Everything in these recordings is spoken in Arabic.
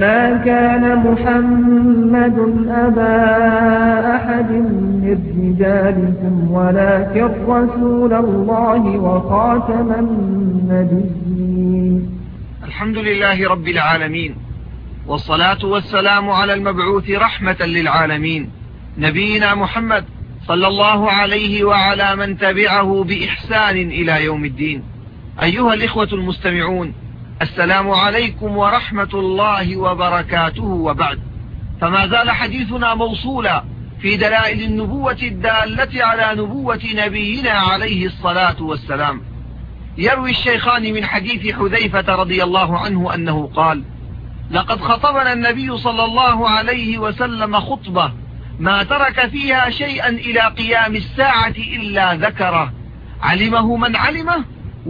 ما كان محمد أبا أحد من رجالكم ولكن رسول الله وخاتم النبيين. الحمد لله رب العالمين، والصلاة والسلام على المبعوث رحمة للعالمين نبينا محمد صلى الله عليه وعلى من تبعه بإحسان إلى يوم الدين. أيها الإخوة المستمعون، السلام عليكم ورحمة الله وبركاته. وبعد، فما زال حديثنا موصولا في دلائل النبوة الدالة على نبوة نبينا عليه الصلاة والسلام. يروي الشيخان من حديث حذيفة رضي الله عنه أنه قال: لقد خطبنا النبي صلى الله عليه وسلم خطبة ما ترك فيها شيئا إلى قيام الساعة إلا ذكره، علمه من علمه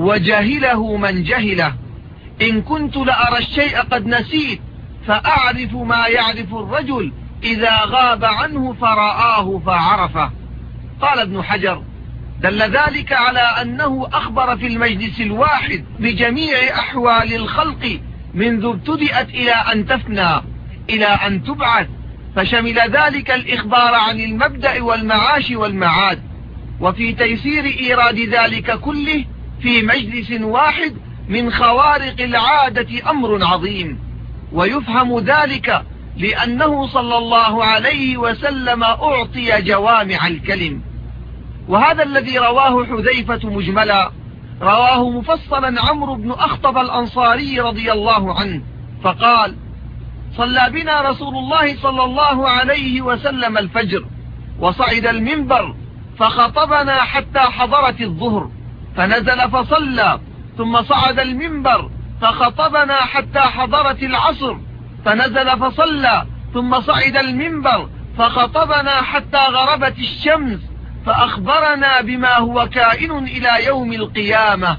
وجهله من جهله. إن كنت لأرى الشيء قد نسيت، فأعرف ما يعرف الرجل إذا غاب عنه فرآه فعرفه. قال ابن حجر: دل ذلك على أنه أخبر في المجلس الواحد بجميع أحوال الخلق منذ ابتدأت إلى أن تفنى إلى أن تبعث، فشمل ذلك الإخبار عن المبدأ والمعاش والمعاد. وفي تيسير إيراد ذلك كله في مجلس واحد من خوارق العادة أمر عظيم، ويفهم ذلك لأنه صلى الله عليه وسلم أعطي جوامع الكلم. وهذا الذي رواه حذيفة مجملا رواه مفصلا عمرو بن أخطب الأنصاري رضي الله عنه، فقال: صلى بنا رسول الله صلى الله عليه وسلم الفجر، وصعد المنبر فخطبنا حتى حضرت الظهر، فنزل فصلى، ثم صعد المنبر فخطبنا حتى حضرت العصر، فنزل فصلى، ثم صعد المنبر فخطبنا حتى غربت الشمس، فأخبرنا بما هو كائن إلى يوم القيامة،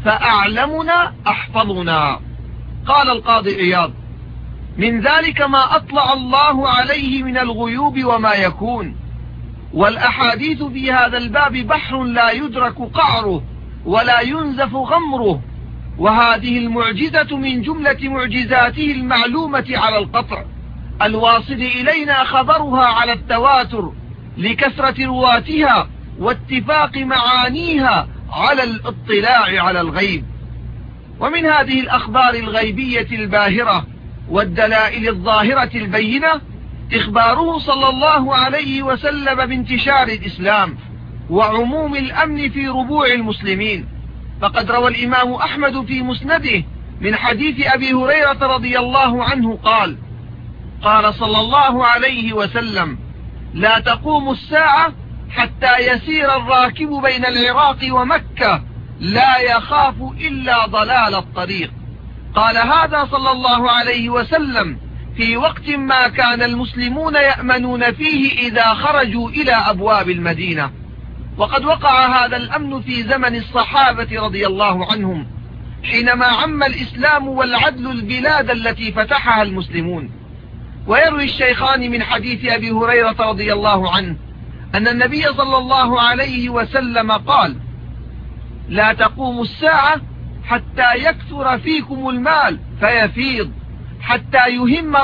فأعلمنا أحفظنا. قال القاضي عياض: من ذلك ما أطلع الله عليه من الغيوب وما يكون. والأحاديث في هذا الباب بحر لا يدرك قعره ولا ينزف غمره، وهذه المعجزة من جملة معجزاته المعلومة على القطع، الواصل إلينا خبرها على التواتر لكثرة رواتها واتفاق معانيها على الاطلاع على الغيب. ومن هذه الأخبار الغيبية الباهرة والدلائل الظاهرة البينة إخباره صلى الله عليه وسلم بانتشار الإسلام وعموم الأمن في ربوع المسلمين. فقد روى الإمام أحمد في مسنده من حديث أبي هريرة رضي الله عنه قال: قال صلى الله عليه وسلم: لا تقوم الساعة حتى يسير الراكب بين العراق ومكة لا يخاف إلا ضلال الطريق. قال هذا صلى الله عليه وسلم في وقت ما كان المسلمون يأمنون فيه إذا خرجوا إلى أبواب المدينة. وقد وقع هذا الأمن في زمن الصحابة رضي الله عنهم، حينما عم الإسلام والعدل البلاد التي فتحها المسلمون. ويروي الشيخان من حديث أبي هريرة رضي الله عنه أن النبي صلى الله عليه وسلم قال: لا تقوم الساعة حتى يكثر فيكم المال فيفيض، حتى يهم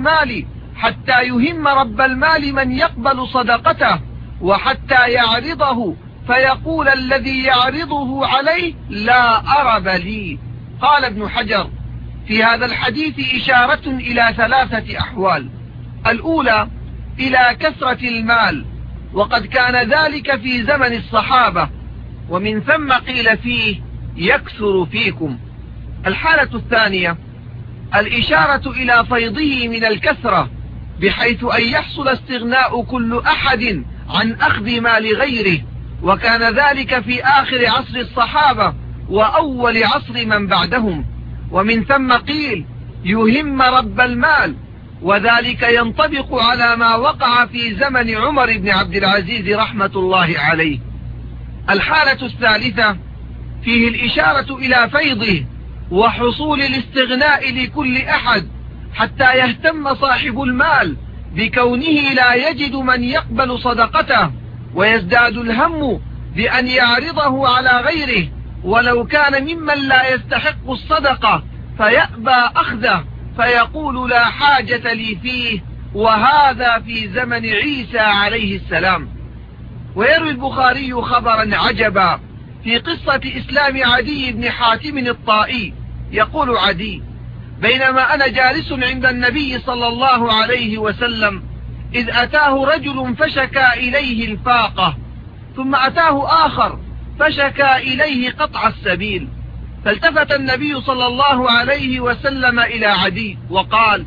رب المال من يقبل صدقته، وحتى يعرضه فيقول الذي يعرضه عليه: لا أرب لي. قال ابن حجر: في هذا الحديث إشارة إلى 3 أحوال. الأولى إلى كثرة المال، وقد كان ذلك في زمن الصحابة، ومن ثم قيل فيه: يكثر فيكم. الحالة الثانية الإشارة إلى فيضه من الكثرة، بحيث أن يحصل استغناء كل أحد عن أخذ مال غيره، وكان ذلك في آخر عصر الصحابة وأول عصر من بعدهم. ومن ثم قيل: يهم رب المال، وذلك ينطبق على ما وقع في زمن عمر بن عبد العزيز رحمة الله عليه. الحالة الثالثة فيه الإشارة إلى فيضه وحصول الاستغناء لكل أحد، حتى يهتم صاحب المال بكونه لا يجد من يقبل صدقته، ويزداد الهم بأن يعرضه على غيره ولو كان ممن لا يستحق الصدقة، فيأبى أخذه فيقول لا حاجة لي فيه، وهذا في زمن عيسى عليه السلام. ويروي البخاري خبرا عجبا في قصة إسلام عدي بن حاتم الطائي. يقول عدي: بينما أنا جالس عند النبي صلى الله عليه وسلم إذ أتاه رجل فشكى إليه الفاقة، ثم أتاه آخر فشكى إليه قطع السبيل، فالتفت النبي صلى الله عليه وسلم إلى عدي وقال: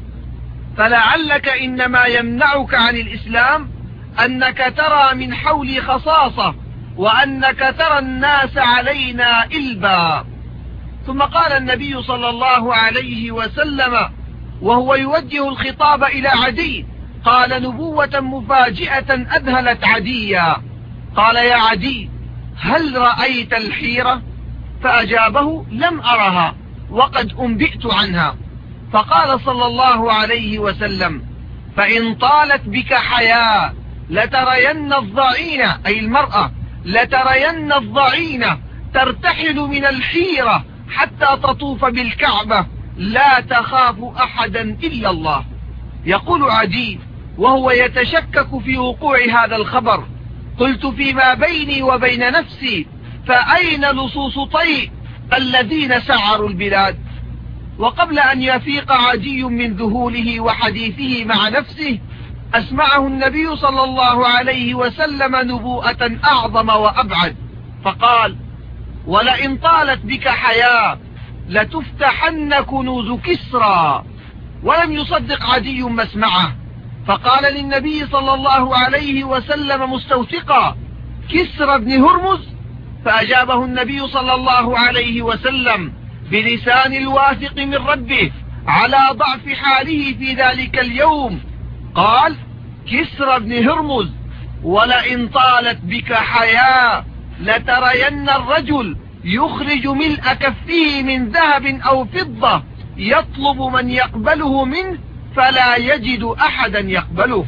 فلعلك إنما يمنعك عن الإسلام أنك ترى من حولي خصاصة، وأنك ترى الناس علينا إلبا. ثم قال النبي صلى الله عليه وسلم وهو يوجه الخطاب إلى عدي: قال نبوة مفاجئة أذهلت عديا. قال: يا عدي، هل رأيت الحيرة؟ فأجابه: لم أرها وقد أنبئت عنها. فقال صلى الله عليه وسلم: فإن طالت بك حياة لترين الضعين، أي المرأة، لترين الضعين ترتحل من الحيرة حتى تطوف بالكعبة لا تخاف أحدا إلا الله. يقول عدي وهو يتشكك في وقوع هذا الخبر: قلت فيما بيني وبين نفسي: فأين لصوص طيء الذين سعروا البلاد؟ وقبل أن يفيق عدي من ذهوله وحديثه مع نفسه أسمعه النبي صلى الله عليه وسلم نبوءة أعظم وأبعد، فقال: ولئن طالت بك حياة لتفتحن كنوز كسرى. ولم يصدق عدي ما اسمعه، فقال للنبي صلى الله عليه وسلم مستوثقا: كسرى بن هرمز؟ فأجابه النبي صلى الله عليه وسلم بلسان الواثق من ربه على ضعف حاله في ذلك اليوم، قال: كسرى بن هرمز. ولئن طالت بك حياة لترين الرجل يخرج ملء كفه من ذهب أو فضة يطلب من يقبله منه فلا يجد أحدا يقبله.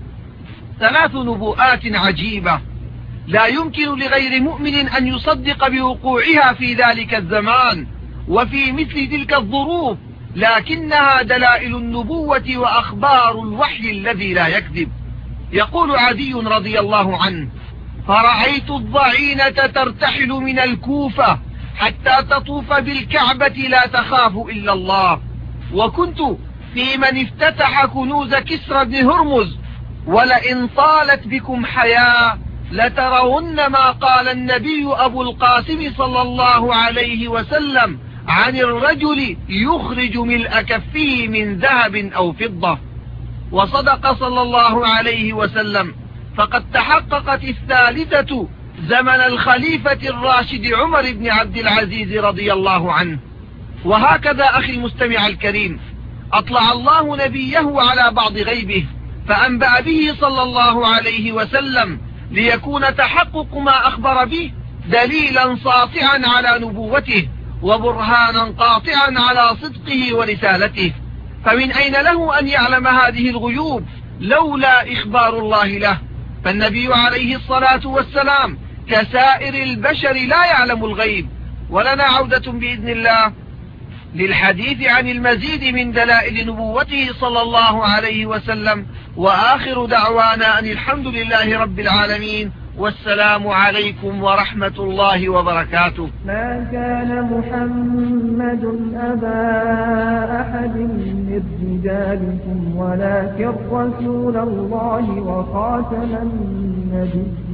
3 نبوءات عجيبة لا يمكن لغير مؤمن أن يصدق بوقوعها في ذلك الزمان وفي مثل تلك الظروف، لكنها دلائل النبوة وأخبار الوحي الذي لا يكذب. يقول عدي رضي الله عنه: فرأيت الضعينة ترتحل من الكوفة حتى تطوف بالكعبة لا تخاف إلا الله، وكنت في من افتتح كنوز كسرى بن هرمز. ولئن طالت بكم حياة لترون ما قال النبي أبو القاسم صلى الله عليه وسلم عن الرجل يخرج ملء كفه من ذهب أو فضة. وصدق صلى الله عليه وسلم، فقد تحققت 3 زمن الخليفة الراشد عمر بن عبد العزيز رضي الله عنه. وهكذا أخي المستمع الكريم، أطلع الله نبيه على بعض غيبه فأنبأ به صلى الله عليه وسلم ليكون تحقق ما أخبر به دليلا ساطعا على نبوته وبرهانا قاطعا على صدقه ورسالته. فمن أين له أن يعلم هذه الغيوب لولا إخبار الله له؟ فالنبي عليه الصلاة والسلام كسائر البشر لا يعلم الغيب. ولنا عودة بإذن الله للحديث عن المزيد من دلائل نبوته صلى الله عليه وسلم، وآخر دعوانا أن الحمد لله رب العالمين، والسلام عليكم ورحمة الله وبركاته. ما كان محمد أبا أحد من رجالكم ولكن رسول الله وخاتم النبي